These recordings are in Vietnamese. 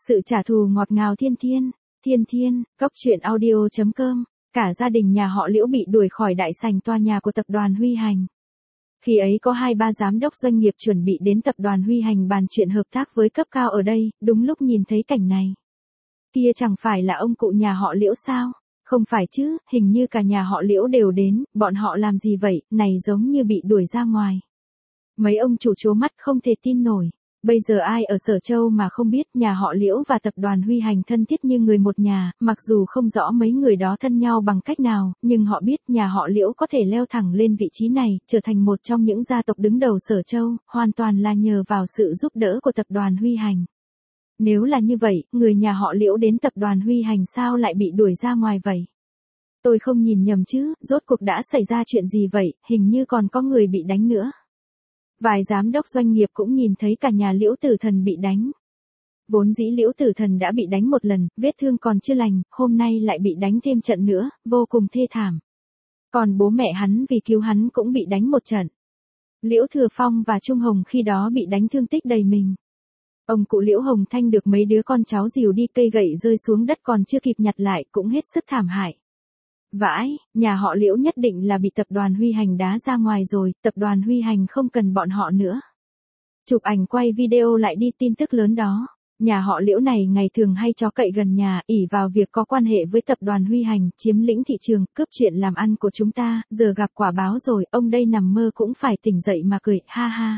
Sự trả thù ngọt ngào thiên thiên, thiên thiên, cốc truyện audio.com, cả gia đình nhà họ Liễu bị đuổi khỏi đại sảnh tòa nhà của tập đoàn Huy Hành. Khi ấy có 2-3 giám đốc doanh nghiệp chuẩn bị đến tập đoàn Huy Hành bàn chuyện hợp tác với cấp cao ở đây, đúng lúc nhìn thấy cảnh này. Kia chẳng phải là ông cụ nhà họ Liễu sao? Không phải chứ, hình như cả nhà họ Liễu đều đến, bọn họ làm gì vậy, này giống như bị đuổi ra ngoài. Mấy ông chủ trố mắt không thể tin nổi. Bây giờ ai ở Sở Châu mà không biết nhà họ Liễu và tập đoàn Huy Hành thân thiết như người một nhà, mặc dù không rõ mấy người đó thân nhau bằng cách nào, nhưng họ biết nhà họ Liễu có thể leo thẳng lên vị trí này, trở thành một trong những gia tộc đứng đầu Sở Châu, hoàn toàn là nhờ vào sự giúp đỡ của tập đoàn Huy Hành. Nếu là như vậy, người nhà họ Liễu đến tập đoàn Huy Hành sao lại bị đuổi ra ngoài vậy? Tôi không nhìn nhầm chứ, rốt cuộc đã xảy ra chuyện gì vậy, hình như còn có người bị đánh nữa. Vài giám đốc doanh nghiệp cũng nhìn thấy cả nhà Liễu Tử Thần bị đánh. Vốn dĩ Liễu Tử Thần đã bị đánh một lần, vết thương còn chưa lành, hôm nay lại bị đánh thêm trận nữa, vô cùng thê thảm. Còn bố mẹ hắn vì cứu hắn cũng bị đánh một trận. Liễu Thừa Phong và Trung Hồng khi đó bị đánh thương tích đầy mình. Ông cụ Liễu Hồng Thanh được mấy đứa con cháu dìu đi, cây gậy rơi xuống đất còn chưa kịp nhặt lại, cũng hết sức thảm hại. Vãi, nhà họ Liễu nhất định là bị tập đoàn Huy Hành đá ra ngoài rồi, tập đoàn Huy Hành không cần bọn họ nữa. Chụp ảnh quay video lại đi, tin tức lớn đó. Nhà họ Liễu này ngày thường hay chó cậy gần nhà, ỷ vào việc có quan hệ với tập đoàn Huy Hành, chiếm lĩnh thị trường, cướp chuyện làm ăn của chúng ta, giờ gặp quả báo rồi, ông đây nằm mơ cũng phải tỉnh dậy mà cười, ha ha.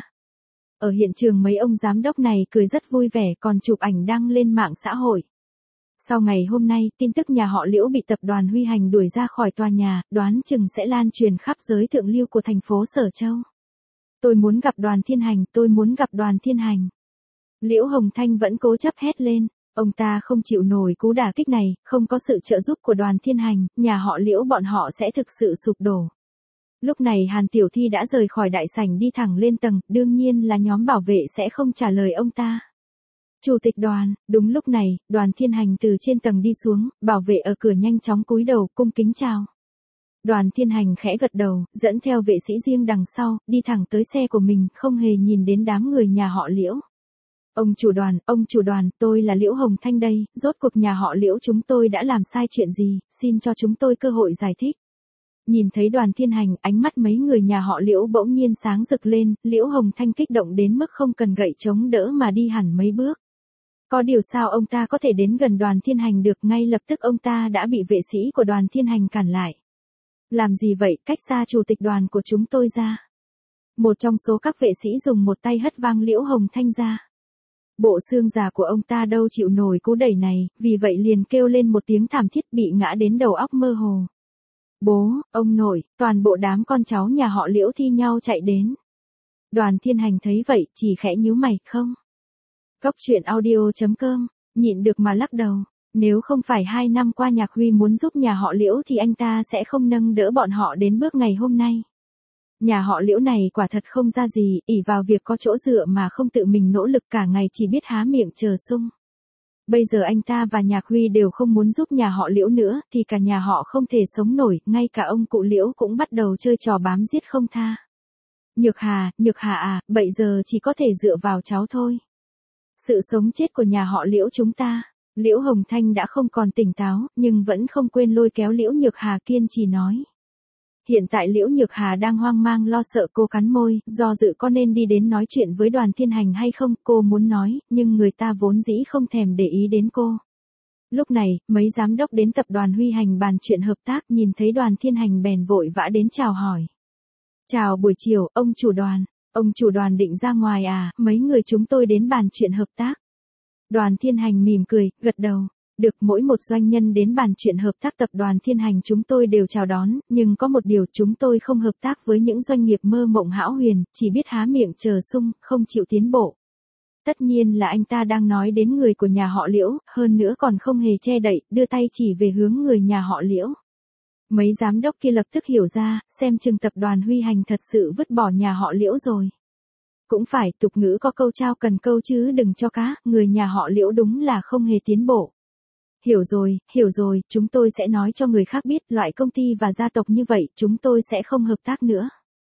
Ở hiện trường mấy ông giám đốc này cười rất vui vẻ, còn chụp ảnh đăng lên mạng xã hội. Sau ngày hôm nay, tin tức nhà họ Liễu bị tập đoàn Huy Hành đuổi ra khỏi tòa nhà, đoán chừng sẽ lan truyền khắp giới thượng lưu của thành phố Sở Châu. Tôi muốn gặp Đoàn Thiên Hành, tôi muốn gặp Đoàn Thiên Hành. Liễu Hồng Thanh vẫn cố chấp hét lên, ông ta không chịu nổi cú đả kích này, không có sự trợ giúp của Đoàn Thiên Hành, nhà họ Liễu bọn họ sẽ thực sự sụp đổ. Lúc này Hàn Tiểu Thi đã rời khỏi đại sảnh đi thẳng lên tầng, đương nhiên là nhóm bảo vệ sẽ không trả lời ông ta. Chủ tịch đoàn, đúng lúc này, Đoàn Thiên Hành từ trên tầng đi xuống, bảo vệ ở cửa nhanh chóng cúi đầu, cung kính chào. Đoàn Thiên Hành khẽ gật đầu, dẫn theo vệ sĩ riêng đằng sau, đi thẳng tới xe của mình, không hề nhìn đến đám người nhà họ Liễu. Ông chủ đoàn, tôi là Liễu Hồng Thanh đây, rốt cuộc nhà họ Liễu chúng tôi đã làm sai chuyện gì, xin cho chúng tôi cơ hội giải thích. Nhìn thấy Đoàn Thiên Hành, ánh mắt mấy người nhà họ Liễu bỗng nhiên sáng rực lên, Liễu Hồng Thanh kích động đến mức không cần gậy chống đỡ mà đi hẳn mấy bước. Có điều sao ông ta có thể đến gần Đoàn Thiên Hành được, ngay lập tức ông ta đã bị vệ sĩ của Đoàn Thiên Hành cản lại. Làm gì vậy, cách xa chủ tịch đoàn của chúng tôi ra. Một trong số các vệ sĩ dùng một tay hất văng Liễu Hồng Thanh ra. Bộ xương già của ông ta đâu chịu nổi cú đẩy này, vì vậy liền kêu lên một tiếng thảm thiết, bị ngã đến đầu óc mơ hồ. Bố, ông nội, toàn bộ đám con cháu nhà họ Liễu thi nhau chạy đến. Đoàn Thiên Hành thấy vậy, chỉ khẽ nhíu mày, không. Cốc truyện audio.com, nhịn được mà lắc đầu. Nếu không phải 2 năm qua Nhạc Huy muốn giúp nhà họ Liễu thì anh ta sẽ không nâng đỡ bọn họ đến bước ngày hôm nay. Nhà họ Liễu này quả thật không ra gì, ỷ vào việc có chỗ dựa mà không tự mình nỗ lực, cả ngày chỉ biết há miệng chờ sung. Bây giờ anh ta và Nhạc Huy đều không muốn giúp nhà họ Liễu nữa, thì cả nhà họ không thể sống nổi, ngay cả ông cụ Liễu cũng bắt đầu chơi trò bám giết không tha. Nhược Hà à, bây giờ chỉ có thể dựa vào cháu thôi. Sự sống chết của nhà họ Liễu chúng ta. Liễu Hồng Thanh đã không còn tỉnh táo, nhưng vẫn không quên lôi kéo Liễu Nhược Hà kiên trì nói. Hiện tại Liễu Nhược Hà đang hoang mang lo sợ, cô cắn môi, do dự có nên đi đến nói chuyện với Đoàn Thiên Hành hay không, cô muốn nói, nhưng người ta vốn dĩ không thèm để ý đến cô. Lúc này, mấy giám đốc đến tập đoàn Huy Hành bàn chuyện hợp tác, nhìn thấy Đoàn Thiên Hành bèn vội vã đến chào hỏi. Chào buổi chiều, ông chủ đoàn định ra ngoài à, mấy người chúng tôi đến bàn chuyện hợp tác. Đoàn Thiên Hành mỉm cười, gật đầu. Được, mỗi một doanh nhân đến bàn chuyện hợp tác tập đoàn Thiên Hành chúng tôi đều chào đón, nhưng có một điều, chúng tôi không hợp tác với những doanh nghiệp mơ mộng hão huyền, chỉ biết há miệng chờ sung, không chịu tiến bộ. Tất nhiên là anh ta đang nói đến người của nhà họ Liễu, hơn nữa còn không hề che đậy, đưa tay chỉ về hướng người nhà họ Liễu. Mấy giám đốc kia lập tức hiểu ra, xem chừng tập đoàn Huy Hành thật sự vứt bỏ nhà họ Liễu rồi. Cũng phải, tục ngữ có câu trao cần câu chứ đừng cho cá, người nhà họ Liễu đúng là không hề tiến bộ. Hiểu rồi, chúng tôi sẽ nói cho người khác biết, loại công ty và gia tộc như vậy, chúng tôi sẽ không hợp tác nữa.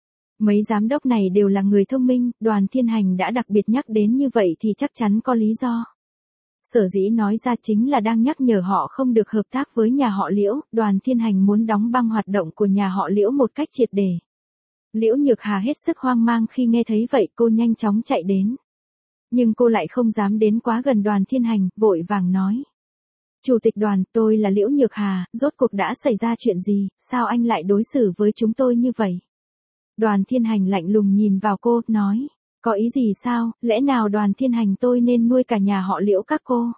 Mấy giám đốc này đều là người thông minh, Đoàn Thiên Hành đã đặc biệt nhắc đến như vậy thì chắc chắn có lý do. Sở dĩ nói ra chính là đang nhắc nhở họ không được hợp tác với nhà họ Liễu, Đoàn Thiên Hành muốn đóng băng hoạt động của nhà họ Liễu một cách triệt để. Liễu Nhược Hà hết sức hoang mang khi nghe thấy vậy, cô nhanh chóng chạy đến. Nhưng cô lại không dám đến quá gần Đoàn Thiên Hành, vội vàng nói. Chủ tịch Đoàn, tôi là Liễu Nhược Hà, rốt cuộc đã xảy ra chuyện gì, sao anh lại đối xử với chúng tôi như vậy? Đoàn Thiên Hành lạnh lùng nhìn vào cô, nói. Có ý gì sao, lẽ nào Đoàn Thiên Hành tôi nên nuôi cả nhà họ Liễu các cô?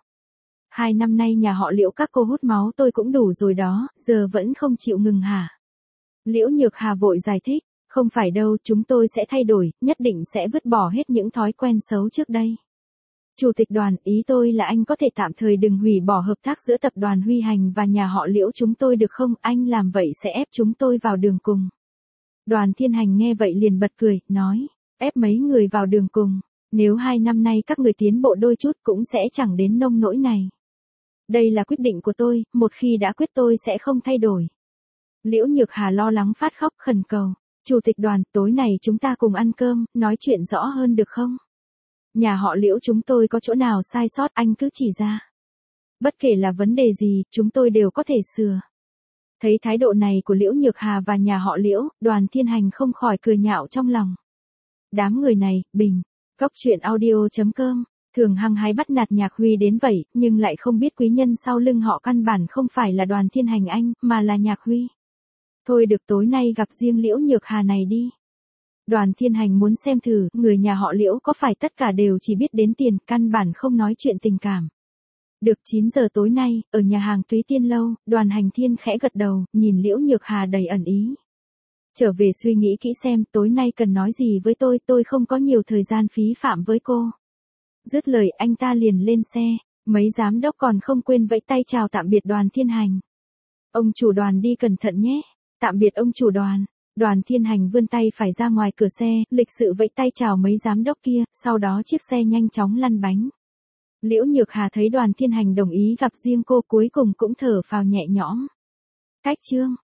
2 năm nay nhà họ Liễu các cô hút máu tôi cũng đủ rồi đó, giờ vẫn không chịu ngừng hả? Liễu Nhược Hà vội giải thích. Không phải đâu, chúng tôi sẽ thay đổi, nhất định sẽ vứt bỏ hết những thói quen xấu trước đây. Chủ tịch Đoàn, ý tôi là anh có thể tạm thời đừng hủy bỏ hợp tác giữa tập đoàn Huy Hành và nhà họ Liễu chúng tôi được không? Anh làm vậy sẽ ép chúng tôi vào đường cùng. Đoàn Thiên Hành nghe vậy liền bật cười, nói, ép mấy người vào đường cùng. Nếu 2 năm nay các người tiến bộ đôi chút cũng sẽ chẳng đến nông nỗi này. Đây là quyết định của tôi, một khi đã quyết tôi sẽ không thay đổi. Liễu Nhược Hà lo lắng phát khóc khẩn cầu. Chủ tịch Đoàn, tối nay chúng ta cùng ăn cơm, nói chuyện rõ hơn được không? Nhà họ Liễu chúng tôi có chỗ nào sai sót anh cứ chỉ ra. Bất kể là vấn đề gì, chúng tôi đều có thể sửa. Thấy thái độ này của Liễu Nhược Hà và nhà họ Liễu, Đoàn Thiên Hành không khỏi cười nhạo trong lòng. Đám người này, bình, góc truyện audio.com, thường hăng hái bắt nạt Nhạc Huy đến vậy, nhưng lại không biết quý nhân sau lưng họ căn bản không phải là Đoàn Thiên Hành anh, mà là Nhạc Huy. Thôi được, tối nay gặp riêng Liễu Nhược Hà này đi. Đoàn Thiên Hành muốn xem thử, người nhà họ Liễu có phải tất cả đều chỉ biết đến tiền, căn bản không nói chuyện tình cảm. Được 9 giờ tối nay, ở nhà hàng Túy Tiên Lâu, Đoàn Hành Thiên khẽ gật đầu, nhìn Liễu Nhược Hà đầy ẩn ý. Trở về suy nghĩ kỹ xem, tối nay cần nói gì với tôi không có nhiều thời gian phí phạm với cô. Dứt lời anh ta liền lên xe, mấy giám đốc còn không quên vẫy tay chào tạm biệt Đoàn Thiên Hành. Ông chủ Đoàn đi cẩn thận nhé. Tạm biệt ông chủ Đoàn. Đoàn Thiên Hành vươn tay phải ra ngoài cửa xe, lịch sự vẫy tay chào mấy giám đốc kia, sau đó chiếc xe nhanh chóng lăn bánh. Liễu Nhược Hà thấy Đoàn Thiên Hành đồng ý gặp riêng cô cuối cùng cũng thở phào nhẹ nhõm. Cách chương